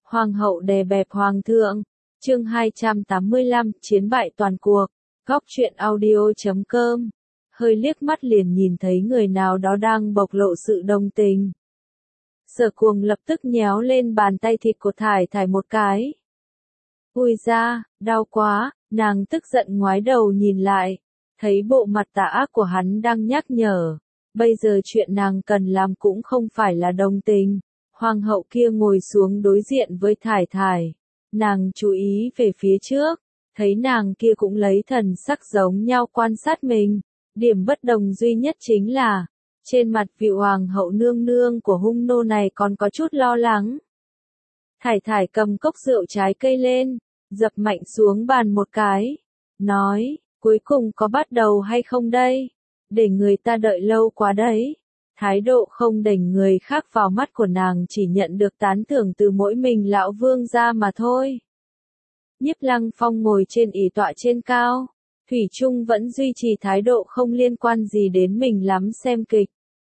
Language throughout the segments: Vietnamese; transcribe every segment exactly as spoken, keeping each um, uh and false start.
Hoàng hậu đè bẹp hoàng thượng. Chương hai trăm tám mươi lăm, chiến bại toàn cuộc. Góc truyện audio chấm com. Hơi liếc mắt liền nhìn thấy người nào đó đang bộc lộ sự đồng tình. Sở Cuồng lập tức nhéo lên bàn tay thịt của Thải Thải một cái. Ui da, đau quá, nàng tức giận ngoái đầu nhìn lại, thấy bộ mặt tà ác của hắn đang nhắc nhở. Bây giờ chuyện nàng cần làm cũng không phải là đồng tình. Hoàng hậu kia ngồi xuống đối diện với Thải Thải. Nàng chú ý về phía trước, thấy nàng kia cũng lấy thần sắc giống nhau quan sát mình. Điểm bất đồng duy nhất chính là, trên mặt vị hoàng hậu nương nương của hung nô này còn có chút lo lắng. Thải Thải cầm cốc rượu trái cây lên, dập mạnh xuống bàn một cái, nói, cuối cùng có bắt đầu hay không đây? Để người ta đợi lâu quá đấy. Thái độ không đẩy người khác vào mắt của nàng chỉ nhận được tán thưởng từ mỗi mình lão vương gia mà thôi. Nhiếp Lăng Phong ngồi trên ỷ tọa trên cao, thủy chung vẫn duy trì thái độ không liên quan gì đến mình lắm xem kịch.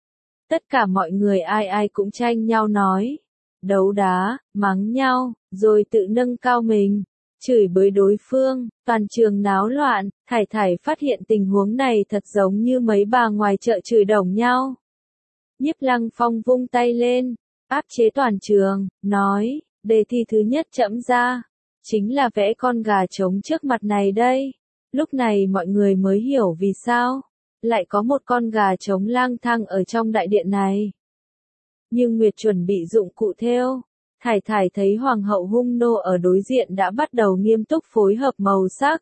Tất cả mọi người ai ai cũng tranh nhau nói, đấu đá, mắng nhau, rồi tự nâng cao mình, chửi bới đối phương, toàn trường náo loạn. Thải Thải phát hiện tình huống này thật giống như mấy bà ngoài chợ chửi đồng nhau. Nhiếp Lăng Phong vung tay lên, áp chế toàn trường, nói, đề thi thứ nhất chẫm ra, chính là vẽ con gà trống trước mặt này đây. Lúc này mọi người mới hiểu vì sao lại có một con gà trống lang thang ở trong đại điện này. Nhưng Nguyệt chuẩn bị dụng cụ thêu. Thải Thải thấy hoàng hậu hung nô ở đối diện đã bắt đầu nghiêm túc phối hợp màu sắc.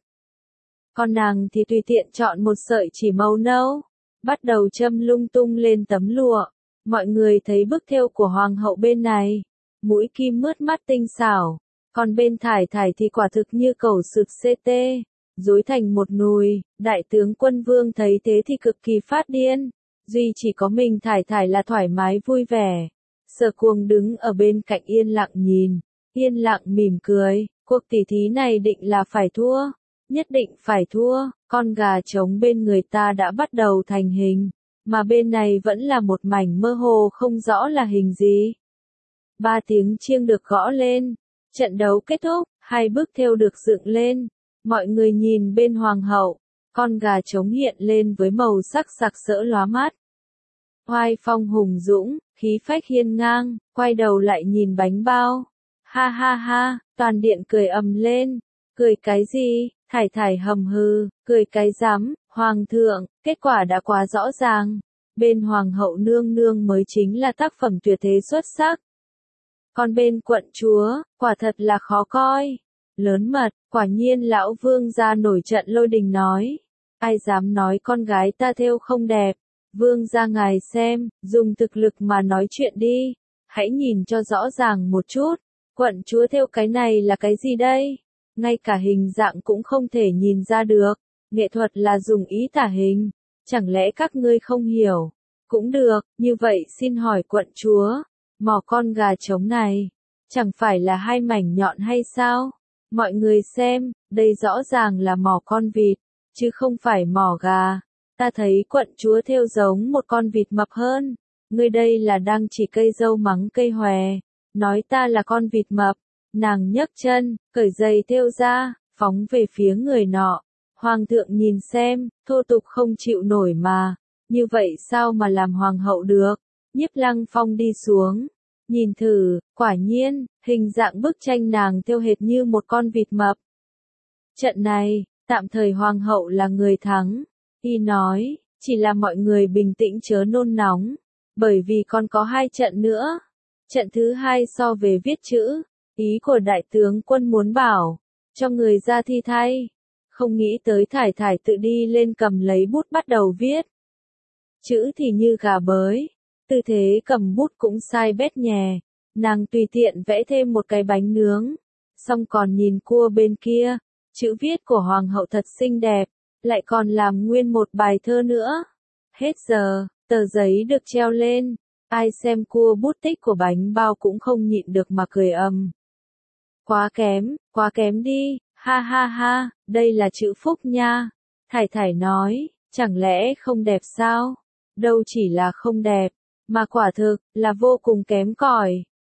Còn nàng thì tùy tiện chọn một sợi chỉ màu nâu, bắt đầu châm lung tung lên tấm lụa. Mọi người thấy bức thêu của hoàng hậu bên này, mũi kim mướt mắt tinh xảo, còn bên Thải Thải thì quả thực như cẩu sực xê tê, rối thành một nùi. Đại tướng Quân Vương thấy thế thì cực kỳ phát điên, duy chỉ có mình Thải Thải là thoải mái vui vẻ. Sở Cuồng đứng ở bên cạnh yên lặng nhìn, yên lặng mỉm cười, cuộc tỷ thí này định là phải thua, nhất định phải thua. Con gà trống bên người ta đã bắt đầu thành hình, mà bên này vẫn là một mảnh mơ hồ không rõ là hình gì. Ba tiếng chiêng được gõ lên, trận đấu kết thúc, hai bức thêu được dựng lên, mọi người nhìn bên hoàng hậu, con gà trống hiện lên với màu sắc sặc sỡ lóa mắt. Oai phong hùng dũng, khí phách hiên ngang, quay đầu lại nhìn bánh bao. Ha ha ha, toàn điện cười ầm lên. Cười cái gì? Thải Thải hầm hừ, cười cái rắm, hoàng thượng, kết quả đã quá rõ ràng. Bên hoàng hậu nương nương mới chính là tác phẩm tuyệt thế xuất sắc. Còn bên quận chúa, quả thật là khó coi. Lớn mật, quả nhiên lão vương gia nổi trận lôi đình nói. Ai dám nói con gái ta thêu không đẹp? Vương gia ngài xem, dùng thực lực mà nói chuyện đi. Hãy nhìn cho rõ ràng một chút. Quận chúa thêu cái này là cái gì đây? Ngay cả hình dạng cũng không thể nhìn ra được. Nghệ thuật là dùng ý tả hình. Chẳng lẽ các ngươi không hiểu? Cũng được, như vậy xin hỏi quận chúa, mỏ con gà trống này, chẳng phải là hai mảnh nhọn hay sao? Mọi người xem, đây rõ ràng là mỏ con vịt, chứ không phải mỏ gà. Ta thấy quận chúa thêu giống một con vịt mập hơn. Ngươi đây là đang chỉ cây dâu mắng cây hòe, nói ta là con vịt mập. Nàng nhấc chân, cởi giày thêu ra, phóng về phía người nọ. Hoàng thượng nhìn xem, thô tục không chịu nổi mà. Như vậy sao mà làm hoàng hậu được? Nhiếp Lăng Phong đi xuống, nhìn thử, quả nhiên, hình dạng bức tranh nàng thêu hệt như một con vịt mập. Trận này, tạm thời hoàng hậu là người thắng. Y nói, chỉ là mọi người bình tĩnh chớ nôn nóng, bởi vì còn có hai trận nữa. Trận thứ hai so về viết chữ, ý của đại tướng quân muốn bảo, cho người ra thi thay. Không nghĩ tới Thải Thải tự đi lên cầm lấy bút bắt đầu viết. Chữ thì như gà bới, tư thế cầm bút cũng sai bét nhè, nàng tùy tiện vẽ thêm một cái bánh nướng, xong còn nhìn cua bên kia, chữ viết của hoàng hậu thật xinh đẹp, lại còn làm nguyên một bài thơ nữa. Hết giờ, tờ giấy được treo lên, ai xem cua bút tích của bánh bao cũng không nhịn được mà cười ầm. Quá kém, quá kém đi, ha ha ha, đây là chữ phúc nha. Thải Thải nói, chẳng lẽ không đẹp sao? Đâu chỉ là không đẹp, mà quả thực là vô cùng kém cỏi.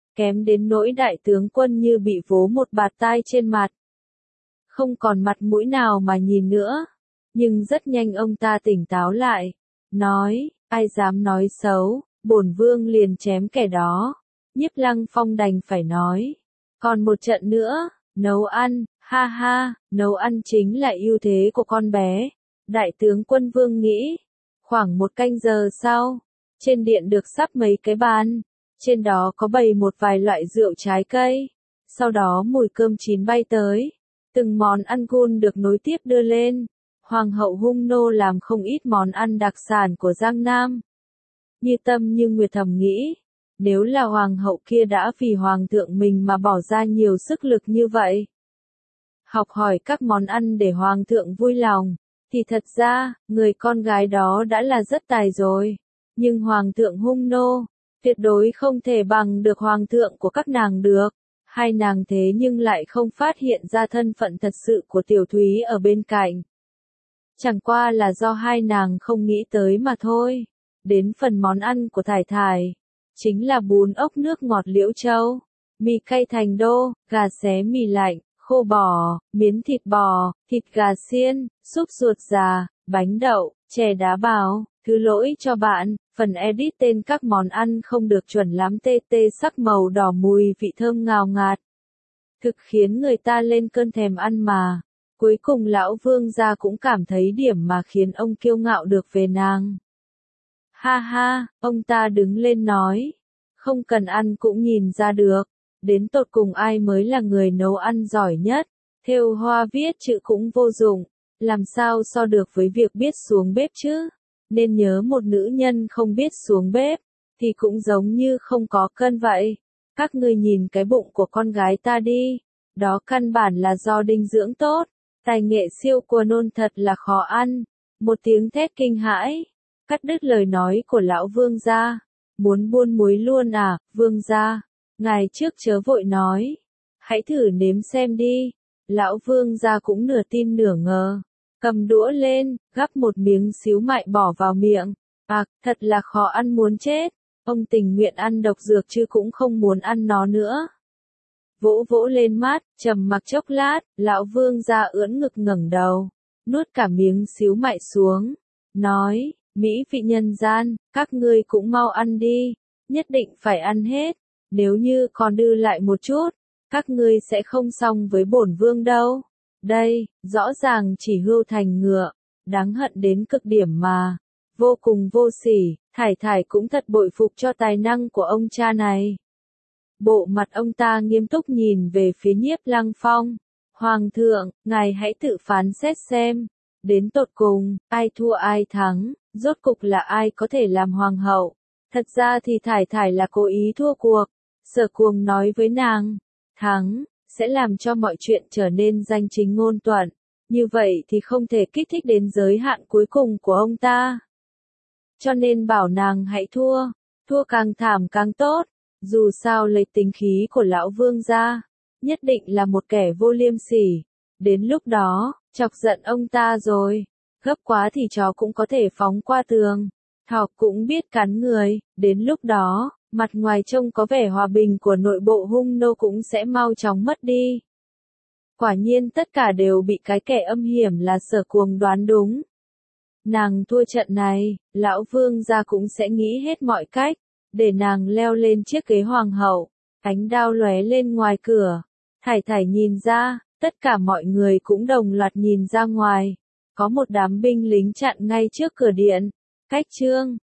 kém đến nỗi đại tướng quân như bị vố một bạt tai trên mặt. Không còn mặt mũi nào mà nhìn nữa, nhưng rất nhanh ông ta tỉnh táo lại, nói, ai dám nói xấu, bổn vương liền chém kẻ đó. Nhiếp Lăng Phong đành phải nói, còn một trận nữa, nấu ăn, ha ha, nấu ăn chính là ưu thế của con bé. Đại tướng quân Vương nghĩ, khoảng một canh giờ sau, trên điện được sắp mấy cái bàn, trên đó có bày một vài loại rượu trái cây, sau đó mùi cơm chín bay tới, từng món ăn ngon được nối tiếp đưa lên. Hoàng hậu Hung Nô làm không ít món ăn đặc sản của Giang Nam. Như Tâm Như Nguyệt thầm nghĩ, nếu là hoàng hậu kia đã vì hoàng thượng mình mà bỏ ra nhiều sức lực như vậy, học hỏi các món ăn để hoàng thượng vui lòng, thì thật ra, người con gái đó đã là rất tài rồi. Nhưng hoàng thượng Hung Nô, tuyệt đối không thể bằng được hoàng thượng của các nàng được. Hai nàng thế nhưng lại không phát hiện ra thân phận thật sự của Tiểu Thúy ở bên cạnh. Chẳng qua là do hai nàng không nghĩ tới mà thôi. Đến phần món ăn của Thải Thải, chính là bún ốc nước ngọt Liễu Châu, mì cay Thành Đô, gà xé mì lạnh, khô bò, miến thịt bò, thịt gà xiên, súp ruột già, bánh đậu, chè đá bào. Thứ lỗi cho bạn, phần edit tên các món ăn không được chuẩn lắm, tê tê sắc màu đỏ mùi vị thơm ngào ngạt. Thực khiến người ta lên cơn thèm ăn mà. Cuối cùng lão vương gia cũng cảm thấy điểm mà khiến ông kiêu ngạo được về nàng. Ha ha, ông ta đứng lên nói, không cần ăn cũng nhìn ra được, đến tột cùng ai mới là người nấu ăn giỏi nhất, thêu hoa viết chữ cũng vô dụng, làm sao so được với việc biết xuống bếp chứ, nên nhớ một nữ nhân không biết xuống bếp, thì cũng giống như không có cân vậy. Các ngươi nhìn cái bụng của con gái ta đi, đó căn bản là do dinh dưỡng tốt, tài nghệ siêu của nôn thật là khó ăn. Một tiếng thét kinh hãi, cắt đứt lời nói của lão vương gia. Muốn buôn muối luôn à, vương gia? Ngài trước chớ vội nói, hãy thử nếm xem đi. Lão vương gia cũng nửa tin nửa ngờ, cầm đũa lên, gắp một miếng xíu mại bỏ vào miệng. À, thật là khó ăn muốn chết. Ông tình nguyện ăn độc dược chứ cũng không muốn ăn nó nữa. Vỗ vỗ lên mắt, trầm mặc chốc lát, lão vương gia ưỡn ngực ngẩng đầu, nuốt cả miếng xíu mại xuống, nói, mỹ vị nhân gian, các ngươi cũng mau ăn đi, nhất định phải ăn hết, nếu như còn dư lại một chút, các ngươi sẽ không xong với bổn vương đâu. Đây, rõ ràng chỉ hươu thành ngựa, đáng hận đến cực điểm mà, vô cùng vô sỉ. Thải Thải cũng thật bội phục cho tài năng của ông cha này. Bộ mặt ông ta nghiêm túc nhìn về phía Nhiếp Lăng Phong. Hoàng thượng, ngài hãy tự phán xét xem. Đến tột cùng, ai thua ai thắng, rốt cục là ai có thể làm hoàng hậu. Thật ra thì Thải Thải là cố ý thua cuộc. Sở Cuồng nói với nàng, thắng, sẽ làm cho mọi chuyện trở nên danh chính ngôn thuận. Như vậy thì không thể kích thích đến giới hạn cuối cùng của ông ta. Cho nên bảo nàng hãy thua, thua càng thảm càng tốt, dù sao lấy tính khí của lão vương gia, nhất định là một kẻ vô liêm sỉ, đến lúc đó, chọc giận ông ta rồi, gấp quá thì chó cũng có thể phóng qua tường, thỏ cũng biết cắn người, đến lúc đó, mặt ngoài trông có vẻ hòa bình của nội bộ Hung Nô cũng sẽ mau chóng mất đi. Quả nhiên tất cả đều bị cái kẻ âm hiểm là Sở Cuồng đoán đúng. Nàng thua trận này, lão vương gia cũng sẽ nghĩ hết mọi cách, để nàng leo lên chiếc ghế hoàng hậu. Ánh đao lóe lên ngoài cửa, Thải Thải nhìn ra, tất cả mọi người cũng đồng loạt nhìn ra ngoài. Có một đám binh lính chặn ngay trước cửa điện. Cách trương,